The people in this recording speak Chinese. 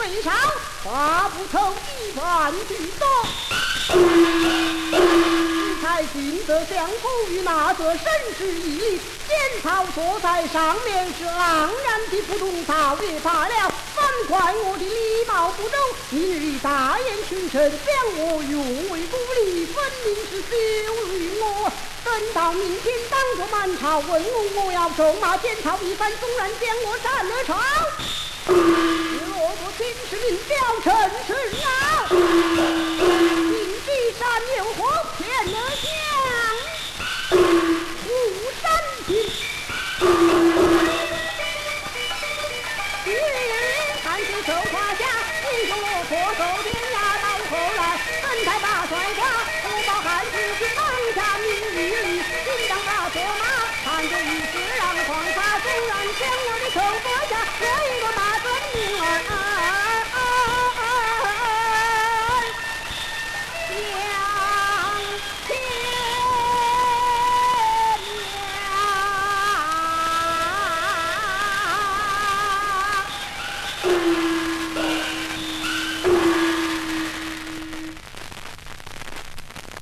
背上，话不投机半句多。才金色相符与那色身世一理，剑草坐在上面是昂然的不动草也罢了，反怪我的礼貌不周，明日大宴群臣，将我用为不利，分明是羞辱我。等到明天当着满朝文武，我要咒骂剑草一番，纵然将我斩了朝，落得秦时名表陈氏啊！金地山有火骗了将，武山平。看见手胯下，英雄落魄走天涯，到后来本才把帅瓜，不报汉子去放下名誉里，应当把坐马，看着一世让黄沙，纵然将我的头割下，我也